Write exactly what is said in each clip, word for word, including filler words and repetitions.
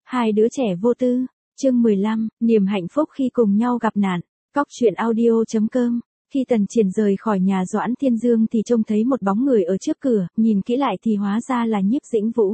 Hai đứa trẻ vô tư, chương mười lăm, niềm hạnh phúc khi cùng nhau gặp nạn. Cóc truyện audio chấm com. Khi Tần Triển rời khỏi nhà Doãn Thiên Dương thì trông thấy một bóng người ở trước cửa, nhìn kỹ lại thì hóa ra là Nhiếp Dĩnh Vũ.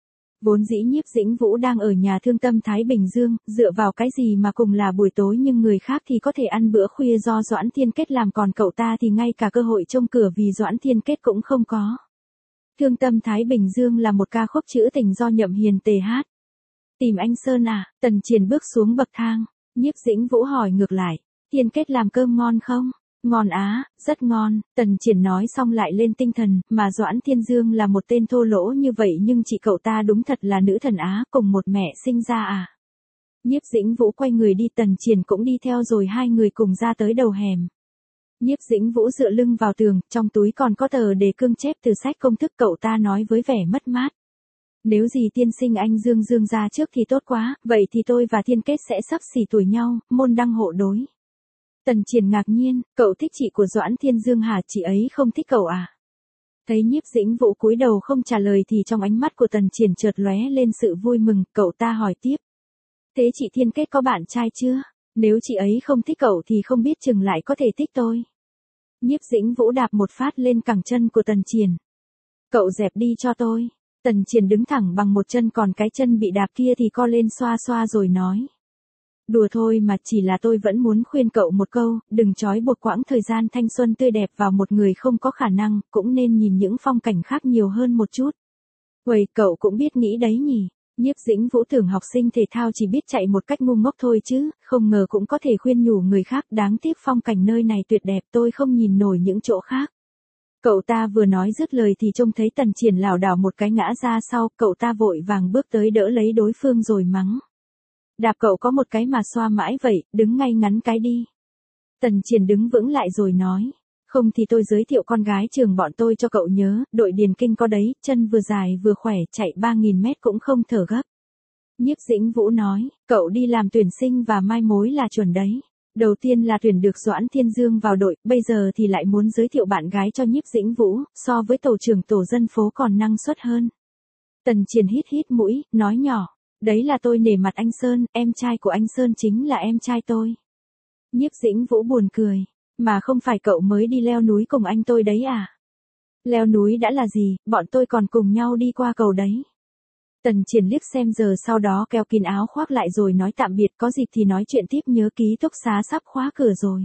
Vốn dĩ Nhiếp Dĩnh Vũ đang ở nhà thương tâm Thái Bình Dương, dựa vào cái gì mà cùng là buổi tối nhưng người khác thì có thể ăn bữa khuya do Doãn Thiên Kết làm, còn cậu ta thì ngay cả cơ hội trông cửa vì Doãn Thiên Kết cũng không có. Thương tâm Thái Bình Dương là một ca khúc trữ tình do Nhậm Hiền tề hát. Tìm anh Sơn à? Tần Triển bước xuống bậc thang, Nhiếp Dĩnh Vũ hỏi ngược lại, Thiên Kết làm cơm ngon không? Ngon á, rất ngon, Tần Triển nói xong lại lên tinh thần, mà Doãn Thiên Dương là một tên thô lỗ như vậy nhưng chị cậu ta đúng thật là nữ thần á, cùng một mẹ sinh ra à. Nhiếp Dĩnh Vũ quay người đi, Tần Triển cũng đi theo rồi hai người cùng ra tới đầu hẻm. Nhiếp Dĩnh Vũ dựa lưng vào tường, trong túi còn có tờ đề cương chép từ sách công thức, cậu ta nói với vẻ mất mát. Nếu gì tiên sinh anh Dương Dương ra trước thì tốt quá, vậy thì tôi và Thiên Kết sẽ sắp xỉ tuổi nhau, môn đăng hộ đối. Tần Triển ngạc nhiên, cậu thích chị của Doãn Thiên Dương hả? Chị ấy không thích cậu à? Thấy Nhiếp Dĩnh Vũ cúi đầu không trả lời thì trong ánh mắt của Tần Triển chợt lóe lên sự vui mừng, cậu ta hỏi tiếp. Thế chị Thiên Kết có bạn trai chưa? Nếu chị ấy không thích cậu thì không biết chừng lại có thể thích tôi. Nhiếp Dĩnh Vũ đạp một phát lên cẳng chân của Tần Triển. Cậu dẹp đi cho tôi. Tần Triển đứng thẳng bằng một chân, còn cái chân bị đạp kia thì co lên xoa xoa rồi nói. Đùa thôi mà, chỉ là tôi vẫn muốn khuyên cậu một câu, đừng trói buộc quãng thời gian thanh xuân tươi đẹp vào một người không có khả năng, cũng nên nhìn những phong cảnh khác nhiều hơn một chút. Uầy, cậu cũng biết nghĩ đấy nhỉ. Nhiếp Dĩnh Vũ tưởng học sinh thể thao chỉ biết chạy một cách ngu ngốc thôi chứ, không ngờ cũng có thể khuyên nhủ người khác, đáng tiếc phong cảnh nơi này tuyệt đẹp, tôi không nhìn nổi những chỗ khác. Cậu ta vừa nói dứt lời thì trông thấy Tần Triển lảo đảo một cái ngã ra sau, cậu ta vội vàng bước tới đỡ lấy đối phương rồi mắng. Đạp cậu có một cái mà xoa mãi vậy, đứng ngay ngắn cái đi. Tần Triển đứng vững lại rồi nói. Không thì tôi giới thiệu con gái trường bọn tôi cho cậu nhớ, đội điền kinh có đấy, chân vừa dài vừa khỏe, chạy ba nghìn mét cũng không thở gấp. Nhiếp Dĩnh Vũ nói, cậu đi làm tuyển sinh và mai mối là chuẩn đấy. Đầu tiên là tuyển được Doãn Thiên Dương vào đội, bây giờ thì lại muốn giới thiệu bạn gái cho Nhiếp Dĩnh Vũ, so với tổ trưởng tổ dân phố còn năng suất hơn. Tần Triển hít hít mũi, nói nhỏ, đấy là tôi nể mặt anh Sơn, em trai của anh Sơn chính là em trai tôi. Nhiếp Dĩnh Vũ buồn cười, mà không phải cậu mới đi leo núi cùng anh tôi đấy à? Leo núi đã là gì, bọn tôi còn cùng nhau đi qua cầu đấy. Tần Triển liếc xem giờ, sau đó kéo kín áo khoác lại rồi nói tạm biệt, có dịp thì nói chuyện tiếp, nhớ ký túc xá sắp khóa cửa rồi.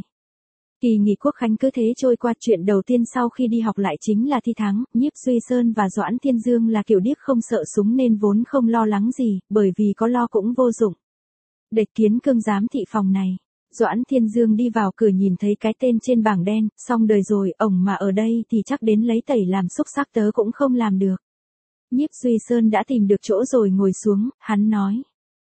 Kỳ nghỉ Quốc khánh cứ thế trôi qua, chuyện đầu tiên sau khi đi học lại chính là thi thắng, Nhiếp Duy Sơn và Doãn Thiên Dương là kiểu điếc không sợ súng nên vốn không lo lắng gì, bởi vì có lo cũng vô dụng. Địch Kiến Cương giám thị phòng này. Doãn Thiên Dương đi vào cửa nhìn thấy cái tên trên bảng đen, xong đời rồi, ổng mà ở đây thì chắc đến lấy tẩy làm xúc sắc tớ cũng không làm được. Nhiếp Duy Sơn đã tìm được chỗ rồi ngồi xuống, hắn nói.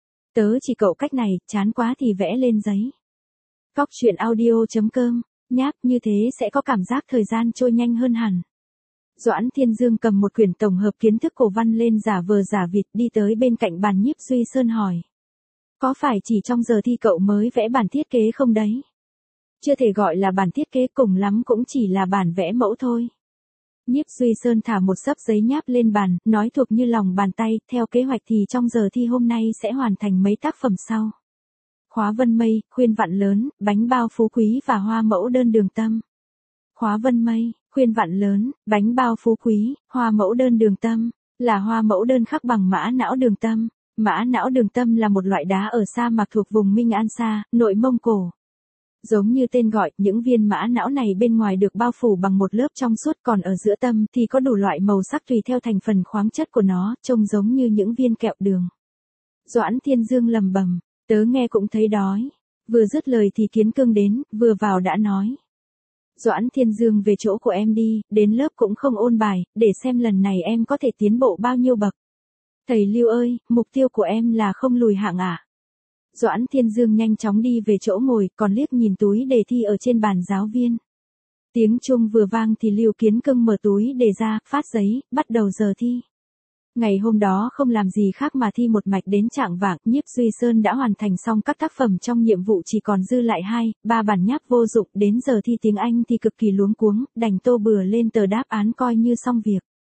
Tớ chỉ cậu cách này, chán quá thì vẽ lên giấy. Cóc truyện audio chấm com, nháp, như thế sẽ có cảm giác thời gian trôi nhanh hơn hẳn. Doãn Thiên Dương cầm một quyển tổng hợp kiến thức cổ văn lên giả vờ giả vịt, đi tới bên cạnh bàn Nhiếp Duy Sơn hỏi. Có phải chỉ trong giờ thi cậu mới vẽ bản thiết kế không đấy? Chưa thể gọi là bản thiết kế, cùng lắm cũng chỉ là bản vẽ mẫu thôi. Nhiếp Duy Sơn thả một xấp giấy nháp lên bàn, nói thuộc như lòng bàn tay, theo kế hoạch thì trong giờ thi hôm nay sẽ hoàn thành mấy tác phẩm sau. Khóa Vân Mây, Khuyên Vạn Lớn, Bánh Bao Phú Quý và Hoa Mẫu Đơn Đường Tâm. Khóa Vân Mây, Khuyên Vạn Lớn, Bánh Bao Phú Quý, Hoa Mẫu Đơn Đường Tâm, là hoa mẫu đơn khắc bằng mã não đường tâm. Mã não đường tâm là một loại đá ở sa mạc thuộc vùng Minh An Sa, nội Mông Cổ. Giống như tên gọi, những viên mã não này bên ngoài được bao phủ bằng một lớp trong suốt, còn ở giữa tâm thì có đủ loại màu sắc tùy theo thành phần khoáng chất của nó, trông giống như những viên kẹo đường. Doãn Thiên Dương lầm bầm, tớ nghe cũng thấy đói. Vừa dứt lời thì Kiến Cương đến, vừa vào đã nói. Doãn Thiên Dương về chỗ của em đi, đến lớp cũng không ôn bài, để xem lần này em có thể tiến bộ bao nhiêu bậc. Thầy Lưu ơi, mục tiêu của em là không lùi hạng à? Doãn Thiên Dương nhanh chóng đi về chỗ ngồi, còn liếc nhìn túi đề thi ở trên bàn giáo viên. Tiếng chuông vừa vang thì Lưu Kiến Cương mở túi đề ra, phát giấy, bắt đầu giờ thi. Ngày hôm đó không làm gì khác mà thi một mạch đến trạng vạng, Nhiếp Duy Sơn đã hoàn thành xong các tác phẩm trong nhiệm vụ, chỉ còn dư lại hai, ba bản nháp vô dụng, đến giờ thi tiếng Anh thì cực kỳ luống cuống, đành tô bừa lên tờ đáp án coi như xong việc.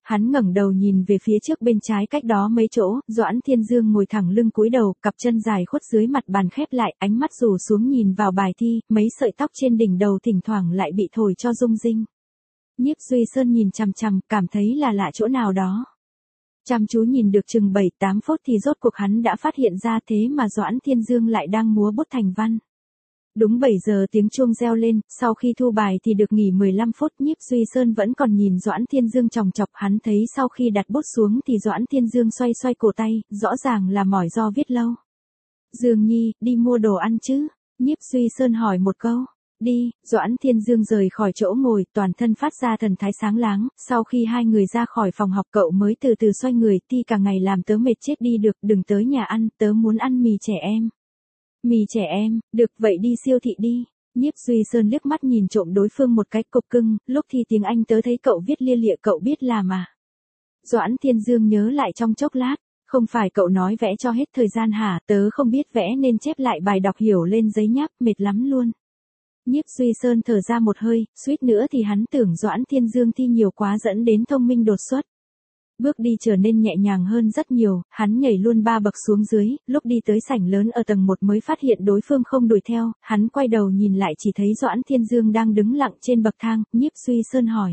Hắn ngẩng đầu nhìn về phía trước bên trái cách đó mấy chỗ, Doãn Thiên Dương ngồi thẳng lưng cúi đầu, cặp chân dài khuất dưới mặt bàn khép lại, ánh mắt rủ xuống nhìn vào bài thi, mấy sợi tóc trên đỉnh đầu thỉnh thoảng lại bị thổi cho rung rinh. Nhiếp Duy Sơn nhìn chằm chằm, cảm thấy là lạ chỗ nào đó. Chăm chú nhìn được chừng bảy tám phút thì rốt cuộc hắn đã phát hiện ra thế mà Doãn Thiên Dương lại đang múa bút thành văn. Đúng bảy giờ tiếng chuông reo lên, sau khi thu bài thì được nghỉ mười lăm phút, Nhiếp Duy Sơn vẫn còn nhìn Doãn Thiên Dương chòng chọc, hắn thấy sau khi đặt bút xuống thì Doãn Thiên Dương xoay xoay cổ tay, rõ ràng là mỏi do viết lâu. Dương Nhi, đi mua đồ ăn chứ? Nhiếp Duy Sơn hỏi một câu. Đi, Doãn Thiên Dương rời khỏi chỗ ngồi, toàn thân phát ra thần thái sáng láng, sau khi hai người ra khỏi phòng học cậu mới từ từ xoay người, ti cả ngày làm tớ mệt chết đi được, đừng tới nhà ăn, tớ muốn ăn mì trẻ em. Mì trẻ em, được vậy đi siêu thị đi. Nhiếp Duy Sơn liếc mắt nhìn trộm đối phương một cái, cục cưng, lúc thi tiếng Anh tớ thấy cậu viết lia lịa cậu biết làm à? Doãn Thiên Dương nhớ lại trong chốc lát, không phải cậu nói vẽ cho hết thời gian hả, tớ không biết vẽ nên chép lại bài đọc hiểu lên giấy nháp, mệt lắm luôn. Nhiếp Duy Sơn thở ra một hơi, suýt nữa thì hắn tưởng Doãn Thiên Dương thi nhiều quá dẫn đến thông minh đột xuất. Bước đi trở nên nhẹ nhàng hơn rất nhiều, hắn nhảy luôn ba bậc xuống dưới, lúc đi tới sảnh lớn ở tầng một mới phát hiện đối phương không đuổi theo, hắn quay đầu nhìn lại chỉ thấy Doãn Thiên Dương đang đứng lặng trên bậc thang, Nhiếp Duy Sơn hỏi.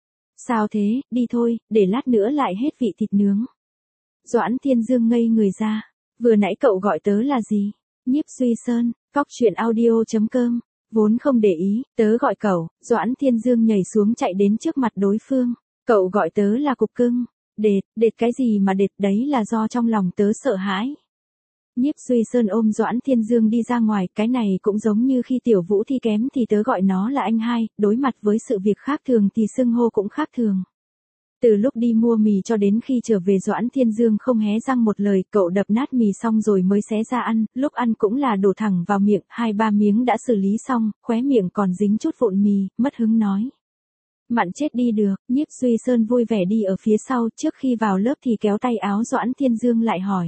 Sao thế, đi thôi, để lát nữa lại hết vị thịt nướng. Doãn Thiên Dương ngây người ra, vừa nãy cậu gọi tớ là gì? Nhiếp Duy Sơn, cóc truyện audio chấm com. Vốn không để ý, tớ gọi cậu, Doãn Thiên Dương nhảy xuống chạy đến trước mặt đối phương. Cậu gọi tớ là cục cưng. Đệt, đệt cái gì mà đệt, đấy là do trong lòng tớ sợ hãi. Nhiếp Duy Sơn ôm Doãn Thiên Dương đi ra ngoài, cái này cũng giống như khi Tiểu Vũ thi kém thì tớ gọi nó là anh hai, đối mặt với sự việc khác thường thì xưng hô cũng khác thường. Từ lúc đi mua mì cho đến khi trở về Doãn Thiên Dương không hé răng một lời, cậu đập nát mì xong rồi mới xé ra ăn, lúc ăn cũng là đổ thẳng vào miệng, hai ba miếng đã xử lý xong, khóe miệng còn dính chút vụn mì, mất hứng nói. Mặn chết đi được, Nhiếp Duy Sơn vui vẻ đi ở phía sau, trước khi vào lớp thì kéo tay áo Doãn Thiên Dương lại hỏi.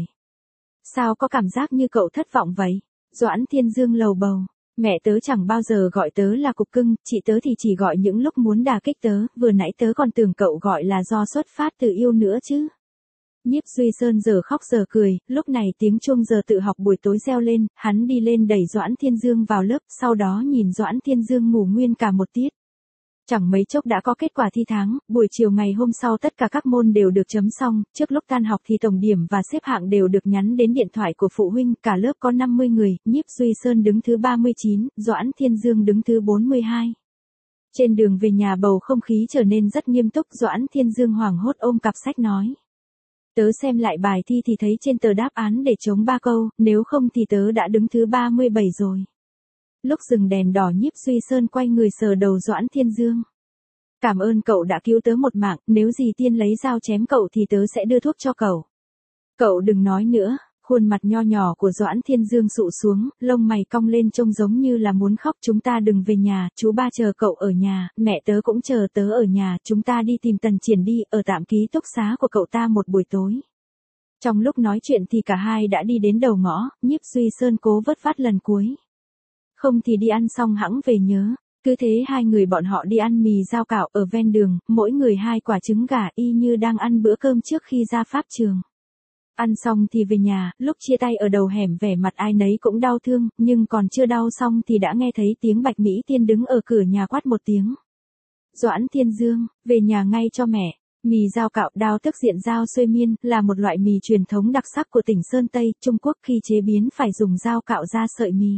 Sao có cảm giác như cậu thất vọng vậy? Doãn Thiên Dương lầu bầu. Mẹ tớ chẳng bao giờ gọi tớ là cục cưng, chị tớ thì chỉ gọi những lúc muốn đả kích tớ, vừa nãy tớ còn tưởng cậu gọi là do xuất phát từ yêu nữa chứ. Nhiếp Duy Sơn giờ khóc giờ cười, lúc này tiếng chuông giờ tự học buổi tối reo lên, hắn đi lên đẩy Doãn Thiên Dương vào lớp, sau đó nhìn Doãn Thiên Dương ngủ nguyên cả một tiết. Chẳng mấy chốc đã có kết quả thi tháng, buổi chiều ngày hôm sau tất cả các môn đều được chấm xong, trước lúc tan học thì tổng điểm và xếp hạng đều được nhắn đến điện thoại của phụ huynh, cả lớp có năm mươi người, Nhiếp Duy Sơn đứng thứ ba mươi chín, Doãn Thiên Dương đứng thứ bốn mươi hai. Trên đường về nhà bầu không khí trở nên rất nghiêm túc, Doãn Thiên Dương hoảng hốt ôm cặp sách nói. Tớ xem lại bài thi thì thấy trên tờ đáp án để trống ba câu, nếu không thì tớ đã đứng thứ ba mươi bảy rồi. Lúc dừng đèn đỏ Nhiếp Duy Sơn quay người sờ đầu Doãn Thiên Dương. Cảm ơn cậu đã cứu tớ một mạng, nếu dì Tiên lấy dao chém cậu thì tớ sẽ đưa thuốc cho cậu. Cậu đừng nói nữa, khuôn mặt nho nhỏ của Doãn Thiên Dương sụ xuống, lông mày cong lên trông giống như là muốn khóc. Chúng ta đừng về nhà, chú ba chờ cậu ở nhà, mẹ tớ cũng chờ tớ ở nhà, chúng ta đi tìm Tần Triển đi, ở tạm ký túc xá của cậu ta một buổi tối. Trong lúc nói chuyện thì cả hai đã đi đến đầu ngõ, Nhiếp Duy Sơn cố vất vát lần cuối. Không thì đi ăn xong hẵng về nhớ. Cứ thế hai người bọn họ đi ăn mì dao cạo ở ven đường, mỗi người hai quả trứng gà y như đang ăn bữa cơm trước khi ra pháp trường. Ăn xong thì về nhà, lúc chia tay ở đầu hẻm vẻ mặt ai nấy cũng đau thương, nhưng còn chưa đau xong thì đã nghe thấy tiếng Bạch Mỹ Tiên đứng ở cửa nhà quát một tiếng. Doãn Thiên Dương, về nhà ngay cho mẹ. Mì dao cạo đao tức diện dao xuê miên là một loại mì truyền thống đặc sắc của tỉnh Sơn Tây, Trung Quốc, khi chế biến phải dùng dao cạo ra sợi mì.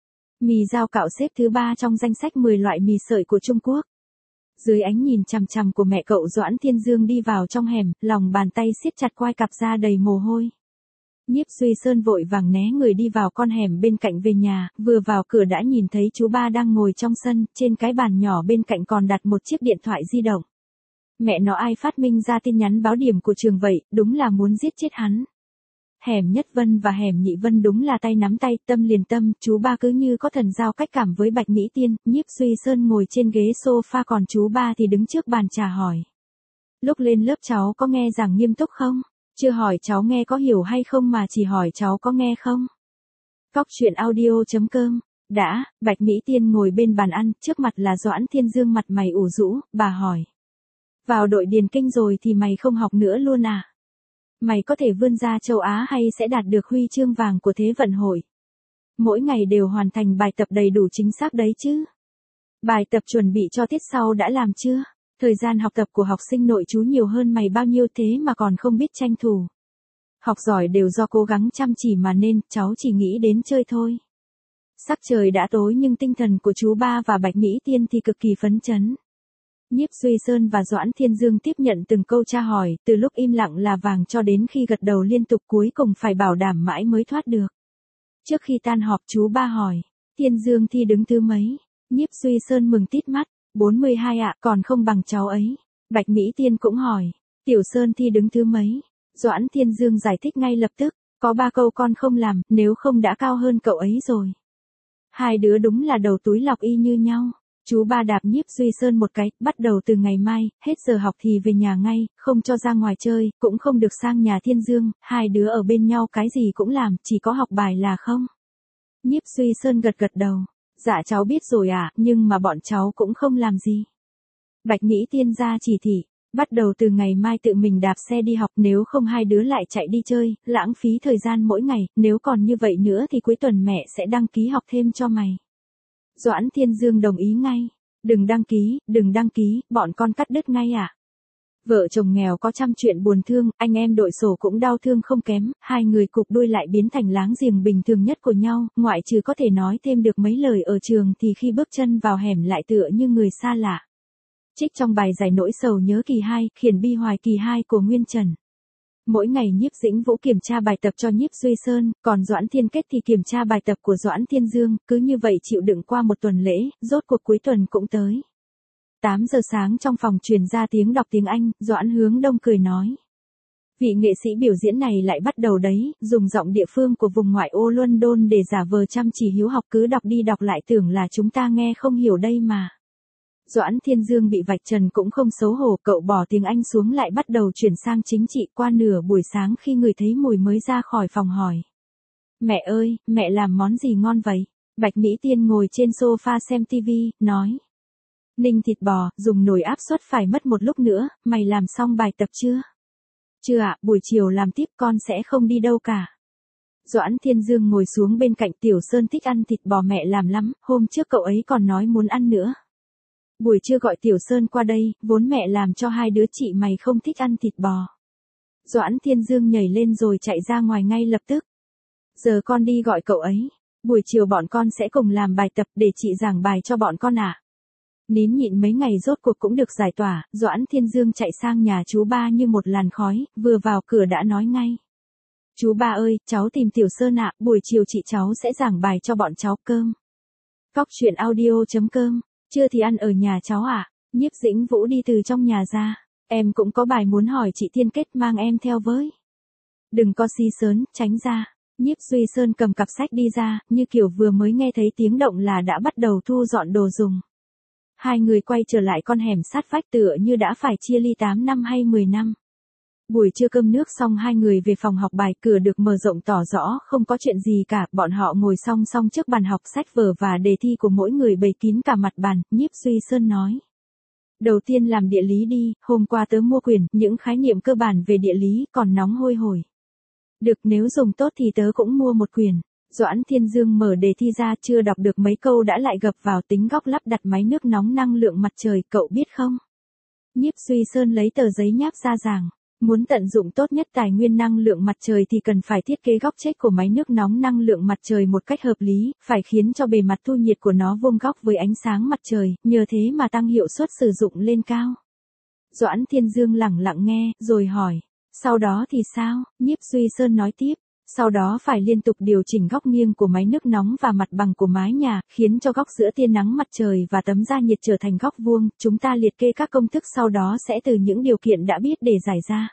Mì dao cạo xếp thứ ba trong danh sách mười loại mì sợi của Trung Quốc. Dưới ánh nhìn chằm chằm của mẹ cậu, Doãn Thiên Dương đi vào trong hẻm, lòng bàn tay siết chặt quai cặp da đầy mồ hôi. Nhiếp Duy Sơn vội vàng né người đi vào con hẻm bên cạnh về nhà, vừa vào cửa đã nhìn thấy chú ba đang ngồi trong sân, trên cái bàn nhỏ bên cạnh còn đặt một chiếc điện thoại di động. Mẹ nó, ai phát minh ra tin nhắn báo điểm của trường vậy, đúng là muốn giết chết hắn. Hẻm Nhất Vân và hẻm Nhị Vân đúng là tay nắm tay, tâm liền tâm, chú ba cứ như có thần giao cách cảm với Bạch Mỹ Tiên. Nhiếp Duy Sơn ngồi trên ghế sofa còn chú ba thì đứng trước bàn trà hỏi. Lúc lên lớp cháu có nghe giảng nghiêm túc không? Chưa hỏi cháu nghe có hiểu hay không mà chỉ hỏi cháu có nghe không? Cóc truyện audio chấm com. Đã, Bạch Mỹ Tiên ngồi bên bàn ăn, trước mặt là Doãn Thiên Dương mặt mày ủ rũ, bà hỏi. Vào đội điền kinh rồi thì mày không học nữa luôn à? Mày có thể vươn ra châu Á hay sẽ đạt được huy chương vàng của Thế vận hội? Mỗi ngày đều hoàn thành bài tập đầy đủ chính xác đấy chứ? Bài tập chuẩn bị cho tiết sau đã làm chưa? Thời gian học tập của học sinh nội trú nhiều hơn mày bao nhiêu thế mà còn không biết tranh thủ. Học giỏi đều do cố gắng chăm chỉ mà nên, cháu chỉ nghĩ đến chơi thôi. Sắc trời đã tối nhưng tinh thần của chú ba và Bạch Mỹ Tiên thì cực kỳ phấn chấn. Nhiếp Duy Sơn và Doãn Thiên Dương tiếp nhận từng câu tra hỏi, từ lúc im lặng là vàng cho đến khi gật đầu liên tục cuối cùng phải bảo đảm mãi mới thoát được. Trước khi tan họp chú ba hỏi, Thiên Dương thi đứng thứ mấy? Nhiếp Duy Sơn mừng tít mắt, bốn mươi hai ạ, còn không bằng cháu ấy. Bạch Mỹ Tiên cũng hỏi, Tiểu Sơn thi đứng thứ mấy? Doãn Thiên Dương giải thích ngay lập tức, có ba câu con không làm, nếu không đã cao hơn cậu ấy rồi. Hai đứa đúng là đầu túi lọc y như nhau. Chú ba đạp Nhiếp Duy Sơn một cái, bắt đầu từ ngày mai, hết giờ học thì về nhà ngay, không cho ra ngoài chơi, cũng không được sang nhà Thiên Dương, hai đứa ở bên nhau cái gì cũng làm, chỉ có học bài là không. Nhiếp Duy Sơn gật gật đầu, dạ cháu biết rồi à, nhưng mà bọn cháu cũng không làm gì. Bạch Mỹ Tiên ra chỉ thị, bắt đầu từ ngày mai tự mình đạp xe đi học, nếu không hai đứa lại chạy đi chơi, lãng phí thời gian mỗi ngày, nếu còn như vậy nữa thì cuối tuần mẹ sẽ đăng ký học thêm cho mày. Doãn Thiên Dương đồng ý ngay, đừng đăng ký, đừng đăng ký, bọn con cắt đứt ngay à. Vợ chồng nghèo có trăm chuyện buồn thương, anh em đội sổ cũng đau thương không kém, hai người cục đuôi lại biến thành láng giềng bình thường nhất của nhau, ngoại trừ có thể nói thêm được mấy lời ở trường thì khi bước chân vào hẻm lại tựa như người xa lạ. Trích trong bài giải nỗi sầu nhớ kỳ hai, khiển bi hoài kỳ hai của Nguyên Trần. Mỗi ngày Nhiếp Dĩnh Vũ kiểm tra bài tập cho Nhiếp Duy Sơn, còn Doãn Thiên Kết thì kiểm tra bài tập của Doãn Thiên Dương, cứ như vậy chịu đựng qua một tuần lễ, rốt cuộc cuối tuần cũng tới. tám giờ sáng trong phòng truyền ra tiếng đọc tiếng Anh, Doãn Hướng Đông cười nói. Vị nghệ sĩ biểu diễn này lại bắt đầu đấy, dùng giọng địa phương của vùng ngoại ô London để giả vờ chăm chỉ hiếu học, cứ đọc đi đọc lại tưởng là chúng ta nghe không hiểu đây mà. Doãn Thiên Dương bị vạch trần cũng không xấu hổ, cậu bỏ tiếng Anh xuống lại bắt đầu chuyển sang chính trị. Qua nửa buổi sáng khi người thấy mùi mới ra khỏi phòng hỏi. Mẹ ơi, mẹ làm món gì ngon vậy? Bạch Mỹ Tiên ngồi trên sofa xem tivi, nói. Ninh thịt bò, dùng nồi áp suất phải mất một lúc nữa, mày làm xong bài tập chưa? Chưa ạ, buổi chiều làm tiếp, con sẽ không đi đâu cả. Doãn Thiên Dương ngồi xuống bên cạnh. Tiểu Sơn thích ăn thịt bò mẹ làm lắm, hôm trước cậu ấy còn nói muốn ăn nữa. Buổi trưa gọi Tiểu Sơn qua đây, vốn mẹ làm cho hai đứa chị mày không thích ăn thịt bò. Doãn Thiên Dương nhảy lên rồi chạy ra ngoài ngay lập tức. Giờ con đi gọi cậu ấy. Buổi chiều bọn con sẽ cùng làm bài tập để chị giảng bài cho bọn con ạ. À. Nín nhịn mấy ngày rốt cuộc cũng được giải tỏa, Doãn Thiên Dương chạy sang nhà chú ba như một làn khói, vừa vào cửa đã nói ngay. Chú ba ơi, cháu tìm Tiểu Sơn ạ, buổi chiều chị cháu sẽ giảng bài cho bọn cháu. Cơm. Cóc truyện audio chấm com. Chưa thì ăn ở nhà cháu à? Nhiếp Dĩnh Vũ đi từ trong nhà ra. Em cũng có bài muốn hỏi chị Thiên Kết, mang em theo với. Đừng có xí sớn, tránh ra. Nhiếp Duy Sơn cầm cặp sách đi ra, như kiểu vừa mới nghe thấy tiếng động là đã bắt đầu thu dọn đồ dùng. Hai người quay trở lại con hẻm sát vách tựa như đã phải chia ly tám năm hay mười năm. Buổi trưa cơm nước xong hai người về phòng học bài, cửa được mở rộng tỏ rõ không có chuyện gì cả, bọn họ ngồi song song trước bàn học, sách vở và đề thi của mỗi người bày kín cả mặt bàn. Nhiếp Duy Sơn nói. Đầu tiên làm địa lý đi, hôm qua tớ mua quyển, những khái niệm cơ bản về địa lý còn nóng hôi hổi. Được, nếu dùng tốt thì tớ cũng mua một quyển. Doãn Thiên Dương mở đề thi ra, chưa đọc được mấy câu đã lại gập vào tính góc lắp đặt máy nước nóng năng lượng mặt trời, cậu biết không? Nhiếp Duy Sơn lấy tờ giấy nháp ra giảng. Muốn tận dụng tốt nhất tài nguyên năng lượng mặt trời thì cần phải thiết kế góc chết của máy nước nóng năng lượng mặt trời một cách hợp lý, phải khiến cho bề mặt thu nhiệt của nó vuông góc với ánh sáng mặt trời, nhờ thế mà tăng hiệu suất sử dụng lên cao. Doãn Thiên Dương lẳng lặng nghe, rồi hỏi, sau đó thì sao? Nhiếp Duy Sơn nói tiếp, sau đó phải liên tục điều chỉnh góc nghiêng của máy nước nóng và mặt bằng của mái nhà, khiến cho góc giữa tia nắng mặt trời và tấm da nhiệt trở thành góc vuông. Chúng ta liệt kê các công thức sau đó sẽ từ những điều kiện đã biết để giải ra.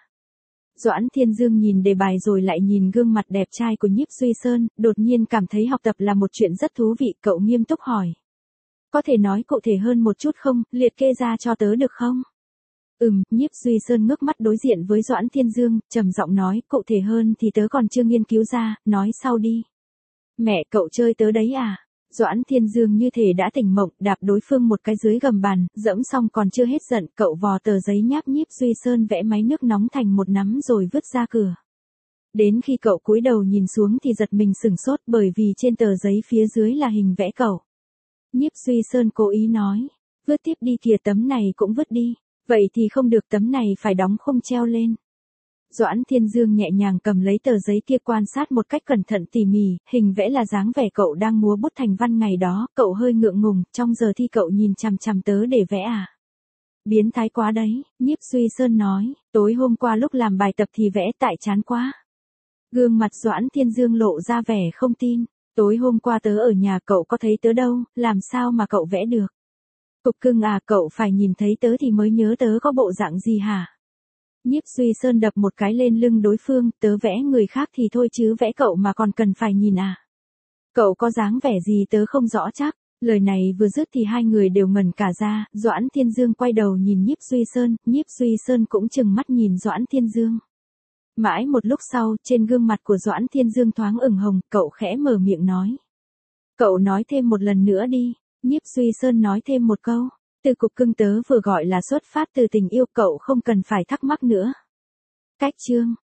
Doãn Thiên Dương nhìn đề bài rồi lại nhìn gương mặt đẹp trai của Nhiếp Duy Sơn, đột nhiên cảm thấy học tập là một chuyện rất thú vị. Cậu nghiêm túc hỏi. Có thể nói cụ thể hơn một chút không, liệt kê ra cho tớ được không? Ừm, Nhiếp Duy Sơn ngước mắt đối diện với Doãn Thiên Dương, trầm giọng nói, cụ thể hơn thì tớ còn chưa nghiên cứu ra, nói sau đi. Mẹ, cậu chơi tớ đấy à? Doãn Thiên Dương như thể đã tỉnh mộng, đạp đối phương một cái dưới gầm bàn, dẫm xong còn chưa hết giận, cậu vò tờ giấy nháp nhíp Duy Sơn vẽ máy nước nóng thành một nắm rồi vứt ra cửa. Đến khi cậu cúi đầu nhìn xuống thì giật mình sửng sốt bởi vì trên tờ giấy phía dưới là hình vẽ cậu. Nhiếp Duy Sơn cố ý nói, vứt tiếp đi kìa, tấm này cũng vứt đi, vậy thì không được, tấm này phải đóng khung treo lên. Doãn Thiên Dương nhẹ nhàng cầm lấy tờ giấy kia quan sát một cách cẩn thận tỉ mỉ, hình vẽ là dáng vẻ cậu đang múa bút thành văn ngày đó, cậu hơi ngượng ngùng, trong giờ thi cậu nhìn chằm chằm tớ để vẽ à? Biến thái quá đấy, Nhiếp Duy Sơn nói, tối hôm qua lúc làm bài tập thì vẽ tại chán quá. Gương mặt Doãn Thiên Dương lộ ra vẻ không tin, tối hôm qua tớ ở nhà cậu có thấy tớ đâu, làm sao mà cậu vẽ được? Cục cưng à, cậu phải nhìn thấy tớ thì mới nhớ tớ có bộ dạng gì hả? Nhiếp Duy Sơn đập một cái lên lưng đối phương, tớ vẽ người khác thì thôi chứ vẽ cậu mà còn cần phải nhìn à? Cậu có dáng vẻ gì tớ không rõ chắc. Lời này vừa dứt thì hai người đều ngẩn cả ra, Doãn Thiên Dương quay đầu nhìn Nhiếp Duy Sơn, Nhiếp Duy Sơn cũng trừng mắt nhìn Doãn Thiên Dương. Mãi một lúc sau, trên gương mặt của Doãn Thiên Dương thoáng ửng hồng, cậu khẽ mở miệng nói. Cậu nói thêm một lần nữa đi, Nhiếp Duy Sơn nói thêm một câu. Từ cục cưng tớ vừa gọi là xuất phát từ tình yêu, cậu không cần phải thắc mắc nữa. Cách chương